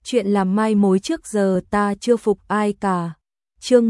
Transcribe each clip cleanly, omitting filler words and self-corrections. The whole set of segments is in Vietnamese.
Chuyện làm mai mối trước giờ ta chưa phục ai cả. Chương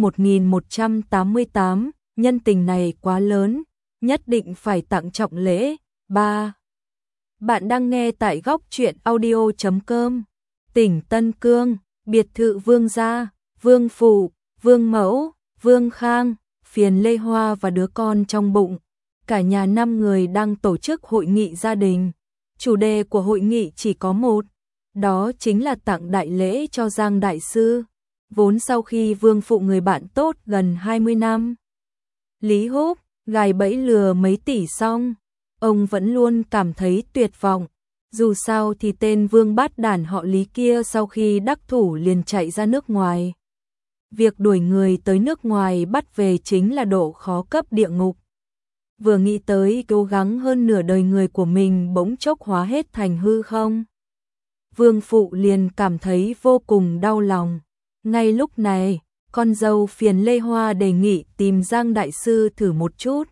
1188, nhân tình này quá lớn, nhất định phải tặng trọng lễ. 3. Bạn đang nghe tại góc truyện audio.com. Tỉnh Tân Cương, biệt thự Vương gia, Vương Phụ, Vương Mẫu, Vương Khang, Phiền Lê Hoa và đứa con trong bụng. Cả nhà 5 người đang tổ chức hội nghị gia đình. Chủ đề của hội nghị chỉ có một, đó chính là tặng đại lễ cho Giang Đại Sư. Vốn sau khi Vương Phụ người bạn tốt gần 20 năm, Lý Húc gài bẫy lừa mấy tỷ xong, ông vẫn luôn cảm thấy tuyệt vọng. Dù sao thì tên Vương bát đản họ Lý kia sau khi đắc thủ liền chạy ra nước ngoài. Việc đuổi người tới nước ngoài bắt về chính là độ khó cấp địa ngục. Vừa nghĩ tới cố gắng hơn nửa đời người của mình bỗng chốc hóa hết thành hư không, Vương Phụ liền cảm thấy vô cùng đau lòng. Ngay lúc này, con dâu Phiền Lê Hoa đề nghị tìm Giang Đại Sư thử một chút.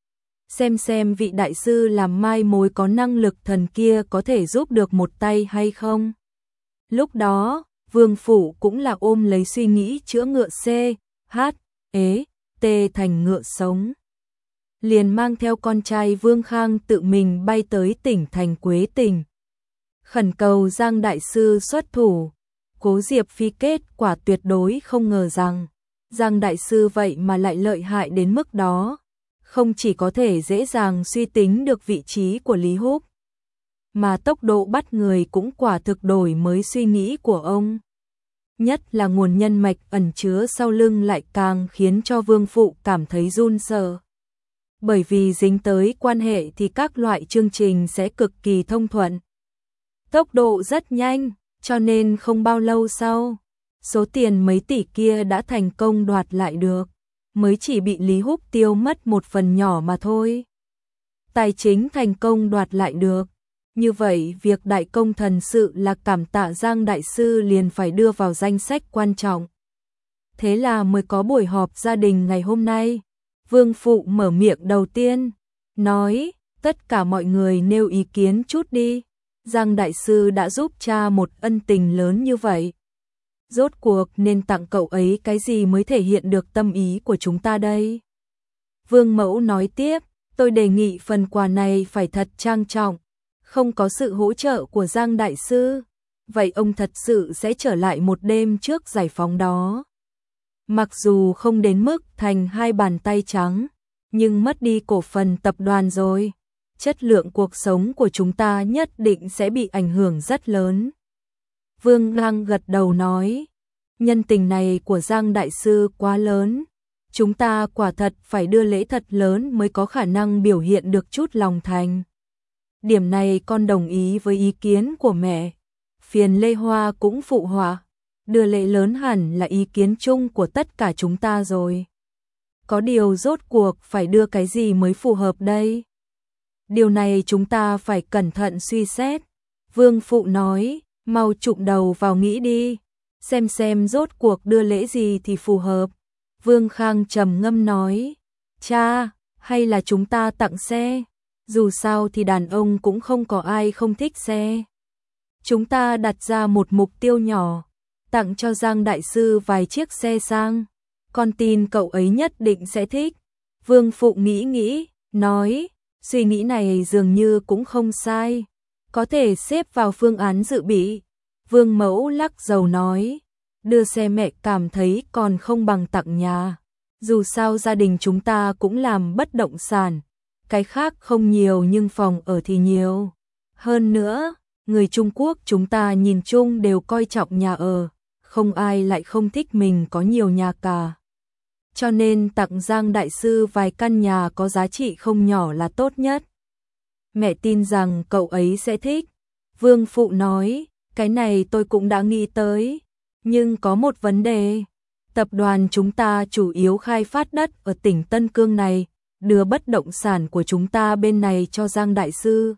Xem vị Đại Sư làm mai mối có năng lực thần kia có thể giúp được một tay hay không. Lúc đó, Vương Phụ cũng là ôm lấy suy nghĩ chữa ngựa C, H, ế, T thành ngựa sống. Liền mang theo con trai Vương Khang tự mình bay tới tỉnh thành Quế Tỉnh, khẩn cầu Giang Đại Sư xuất thủ. Cố Diệp Phi kết quả tuyệt đối không ngờ rằng Giang Đại Sư vậy mà lại lợi hại đến mức đó, không chỉ có thể dễ dàng suy tính được vị trí của Lý Húc, mà tốc độ bắt người cũng quả thực đổi mới suy nghĩ của ông. Nhất là nguồn nhân mạch ẩn chứa sau lưng lại càng khiến cho Vương Phụ cảm thấy run sợ. Bởi vì dính tới quan hệ thì các loại chương trình sẽ cực kỳ thông thuận, tốc độ rất nhanh, cho nên không bao lâu sau, số tiền mấy tỷ kia đã thành công đoạt lại được, mới chỉ bị Lý Húc tiêu mất một phần nhỏ mà thôi. Tài chính thành công đoạt lại được, như vậy việc đại công thần sự là cảm tạ Giang Đại Sư liền phải đưa vào danh sách quan trọng. Thế là mới có buổi họp gia đình ngày hôm nay. Vương Phụ mở miệng đầu tiên, nói, tất cả mọi người nêu ý kiến chút đi. Giang Đại Sư đã giúp cha một ân tình lớn như vậy, rốt cuộc nên tặng cậu ấy cái gì mới thể hiện được tâm ý của chúng ta đây? Vương Mẫu nói tiếp, tôi đề nghị phần quà này phải thật trang trọng, không có sự hỗ trợ của Giang Đại Sư, vậy ông thật sự sẽ trở lại một đêm trước giải phóng đó. Mặc dù không đến mức thành 2 bàn tay trắng, nhưng mất đi cổ phần tập đoàn rồi, chất lượng cuộc sống của chúng ta nhất định sẽ bị ảnh hưởng rất lớn. Vương Lăng gật đầu nói, nhân tình này của Giang Đại Sư quá lớn, chúng ta quả thật phải đưa lễ thật lớn mới có khả năng biểu hiện được chút lòng thành. Điểm này con đồng ý với ý kiến của mẹ. Phiền Lê Hoa cũng phụ họa, đưa lễ lớn hẳn là ý kiến chung của tất cả chúng ta rồi. Có điều rốt cuộc phải đưa cái gì mới phù hợp đây? Điều này chúng ta phải cẩn thận suy xét. Vương Phụ nói, mau chụm đầu vào nghĩ đi, xem rốt cuộc đưa lễ gì thì phù hợp. Vương Khang trầm ngâm nói, cha, hay là chúng ta tặng xe? Dù sao thì đàn ông cũng không có ai không thích xe. Chúng ta đặt ra một mục tiêu nhỏ, tặng cho Giang Đại Sư vài chiếc xe sang, con tin cậu ấy nhất định sẽ thích. Vương Phụ nghĩ, nói, suy nghĩ này dường như cũng không sai, có thể xếp vào phương án dự bị. Vương Mẫu lắc đầu nói, đưa xe mẹ cảm thấy còn không bằng tặng nhà. Dù sao gia đình chúng ta cũng làm bất động sản, cái khác không nhiều nhưng phòng ở thì nhiều. Hơn nữa, người Trung Quốc chúng ta nhìn chung đều coi trọng nhà ở, không ai lại không thích mình có nhiều nhà cả. Cho nên tặng Giang Đại Sư vài căn nhà có giá trị không nhỏ là tốt nhất. Mẹ tin rằng cậu ấy sẽ thích. Vương Phụ nói, cái này tôi cũng đã nghĩ tới, nhưng có một vấn đề. Tập đoàn chúng ta chủ yếu khai phát đất ở tỉnh Tân Cương này, đưa bất động sản của chúng ta bên này cho Giang Đại Sư,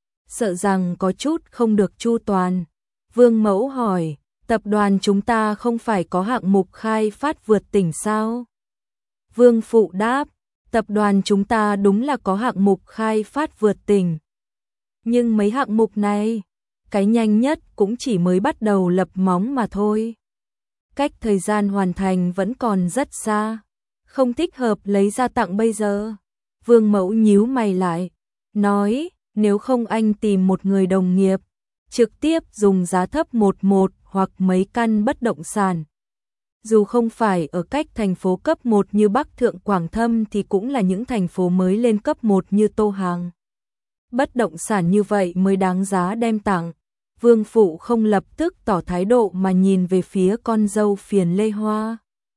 sợ rằng có chút không được chu toàn. Vương Mẫu hỏi, tập đoàn chúng ta không phải có hạng mục khai phát vượt tỉnh sao? Vương Phụ đáp, tập đoàn chúng ta đúng là có hạng mục khai phát vượt tỉnh. Nhưng mấy hạng mục này, cái nhanh nhất cũng chỉ mới bắt đầu lập móng mà thôi. Cách thời gian hoàn thành vẫn còn rất xa, không thích hợp lấy ra tặng bây giờ. Vương Mẫu nhíu mày lại, nói, nếu không anh tìm một người đồng nghiệp, trực tiếp dùng giá thấp 11 hoặc mấy căn bất động sản. Dù không phải ở cách thành phố cấp 1 như Bắc Thượng Quảng Thâm thì cũng là những thành phố mới lên cấp 1 như Tô Hàng. Bất động sản như vậy mới đáng giá đem tặng. Vương Phụ không lập tức tỏ thái độ mà nhìn về phía con dâu Phiền Lê Hoa.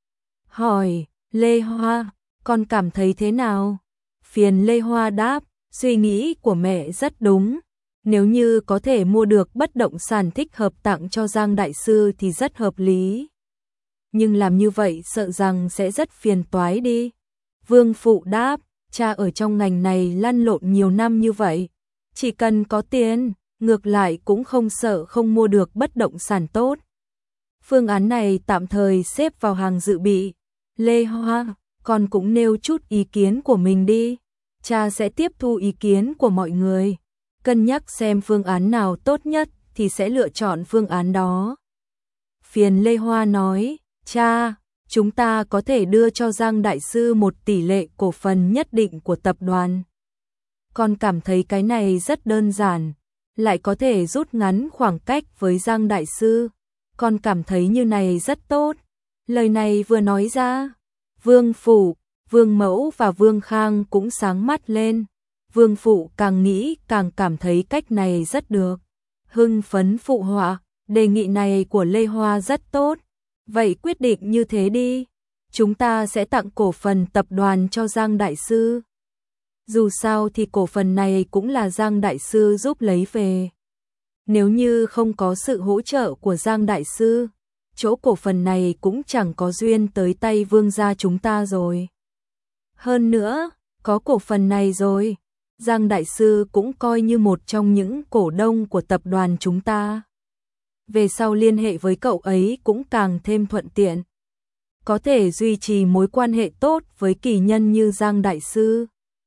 Hỏi, Lê Hoa, con cảm thấy thế nào? Phiền Lê Hoa đáp, suy nghĩ của mẹ rất đúng. Nếu như có thể mua được bất động sản thích hợp tặng cho Giang Đại Sư thì rất hợp lý. Nhưng làm như vậy sợ rằng sẽ rất phiền toái đi. Vương Phụ đáp, cha ở trong ngành này lăn lộn nhiều năm như vậy. Chỉ cần có tiền, ngược lại cũng không sợ không mua được bất động sản tốt. Phương án này tạm thời xếp vào hàng dự bị. Lê Hoa, con cũng nêu chút ý kiến của mình đi. Cha sẽ tiếp thu ý kiến của mọi người. Cân nhắc xem phương án nào tốt nhất thì sẽ lựa chọn phương án đó. Phiền Lê Hoa nói, cha, chúng ta có thể đưa cho Giang Đại Sư một tỷ lệ cổ phần nhất định của tập đoàn. Con cảm thấy cái này rất đơn giản, lại có thể rút ngắn khoảng cách với Giang Đại Sư. Con cảm thấy như này rất tốt. Lời này vừa nói ra, Vương Phụ, Vương Mẫu và Vương Khang cũng sáng mắt lên. Vương Phụ càng nghĩ càng cảm thấy cách này rất được. Hưng phấn phụ họa, đề nghị này của Lê Hoa rất tốt. Vậy quyết định như thế đi. Chúng ta sẽ tặng cổ phần tập đoàn cho Giang Đại Sư. Dù sao thì cổ phần này cũng là Giang Đại Sư giúp lấy về. Nếu như không có sự hỗ trợ của Giang Đại Sư, chỗ cổ phần này cũng chẳng có duyên tới tay Vương gia chúng ta rồi. Hơn nữa, có cổ phần này rồi, Giang Đại Sư cũng coi như một trong những cổ đông của tập đoàn chúng ta. Về sau liên hệ với cậu ấy cũng càng thêm thuận tiện. Có thể duy trì mối quan hệ tốt với kỳ nhân như Giang Đại Sư.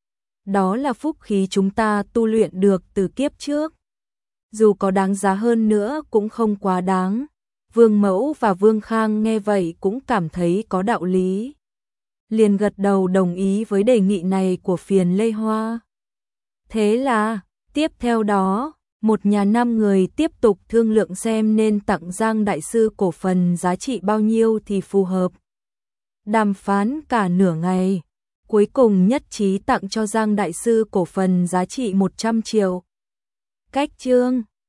Đó là phúc khí chúng ta tu luyện được từ kiếp trước. Dù có đáng giá hơn nữa cũng không quá đáng. Vương Mẫu và Vương Khang nghe vậy cũng cảm thấy có đạo lý. Liền gật đầu đồng ý với đề nghị này của Phiền Lê Hoa. Thế là, tiếp theo đó, một nhà 5 người tiếp tục thương lượng xem nên tặng Giang Đại Sư cổ phần giá trị bao nhiêu thì phù hợp. Đàm phán cả nửa ngày, cuối cùng nhất trí tặng cho Giang Đại Sư cổ phần giá trị 100 triệu. Cách chương